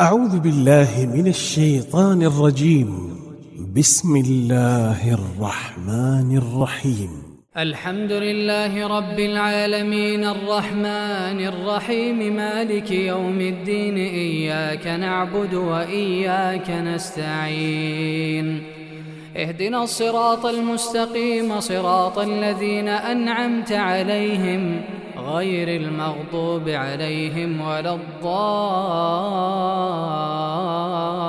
أعوذ بالله من الشيطان الرجيم. بسم الله الرحمن الرحيم. الحمد لله رب العالمين الرحمن الرحيم مالك يوم الدين إياك نعبد وإياك نستعين اهدنا الصراط المستقيم صراط الذين أنعمت عليهم غير المغضوب عليهم ولا الضالين